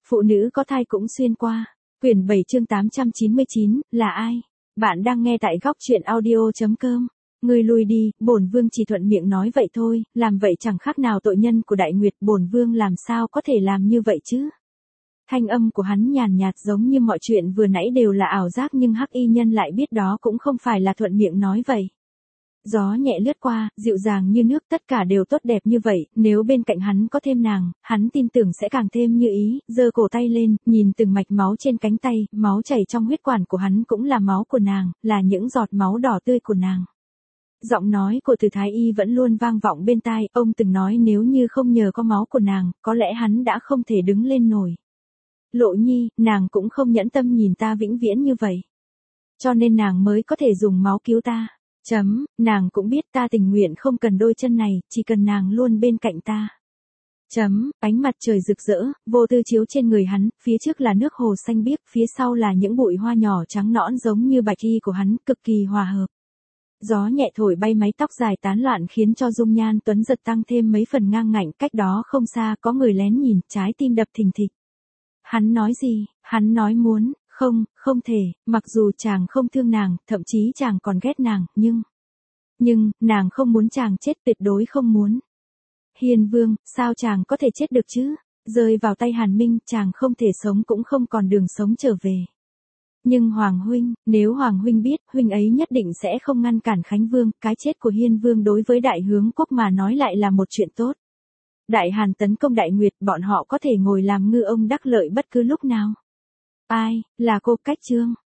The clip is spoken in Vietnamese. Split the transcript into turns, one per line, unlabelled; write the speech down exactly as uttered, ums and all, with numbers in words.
Phụ nữ có thai cũng xuyên qua. Quyển bảy chương tám trăm chín mươi chín, là ai? Bạn đang nghe tại góc truyện audio chấm com. Ngươi lui đi, bổn vương chỉ thuận miệng nói vậy thôi, làm vậy chẳng khác nào tội nhân của Đại Nguyệt, bổn vương làm sao có thể làm như vậy chứ? Thanh âm của hắn nhàn nhạt giống như mọi chuyện vừa nãy đều là ảo giác, nhưng Hắc Y Nhân lại biết đó cũng không phải là thuận miệng nói vậy. Gió nhẹ lướt qua, dịu dàng như nước, tất cả đều tốt đẹp như vậy, nếu bên cạnh hắn có thêm nàng, hắn tin tưởng sẽ càng thêm như ý, giơ cổ tay lên, nhìn từng mạch máu trên cánh tay, máu chảy trong huyết quản của hắn cũng là máu của nàng, là những giọt máu đỏ tươi của nàng. Giọng nói của Từ Thái Y vẫn luôn vang vọng bên tai, ông từng nói nếu như không nhờ có máu của nàng, có lẽ hắn đã không thể đứng lên nổi. Lộ Nhi, nàng cũng không nhẫn tâm nhìn ta vĩnh viễn như vậy. Cho nên nàng mới có thể dùng máu cứu ta. Chấm, nàng cũng biết ta tình nguyện không cần đôi chân này, chỉ cần nàng luôn bên cạnh ta. Chấm, ánh mặt trời rực rỡ, vô tư chiếu trên người hắn, phía trước là nước hồ xanh biếc, phía sau là những bụi hoa nhỏ trắng nõn giống như bạch y của hắn, cực kỳ hòa hợp. Gió nhẹ thổi bay mái tóc dài tán loạn khiến cho dung nhan tuấn giật tăng thêm mấy phần ngang ngạnh, cách đó không xa có người lén nhìn, trái tim đập thình thịch. Hắn nói gì? Hắn nói muốn, không, không thể, mặc dù chàng không thương nàng, thậm chí chàng còn ghét nàng, nhưng... Nhưng, nàng không muốn chàng chết, tuyệt đối không muốn. Hiên Vương, sao chàng có thể chết được chứ? Rơi vào tay Hàn Minh, chàng không thể sống cũng không còn đường sống trở về. Nhưng Hoàng Huynh, nếu Hoàng Huynh biết, Huynh ấy nhất định sẽ không ngăn cản Khánh Vương, cái chết của Hiên Vương đối với Đại Hướng Quốc mà nói lại là một chuyện tốt. Đại Hàn tấn công Đại Nguyệt, bọn họ có thể ngồi làm ngư ông đắc lợi bất cứ lúc nào. Ai, là cô Cách Trương.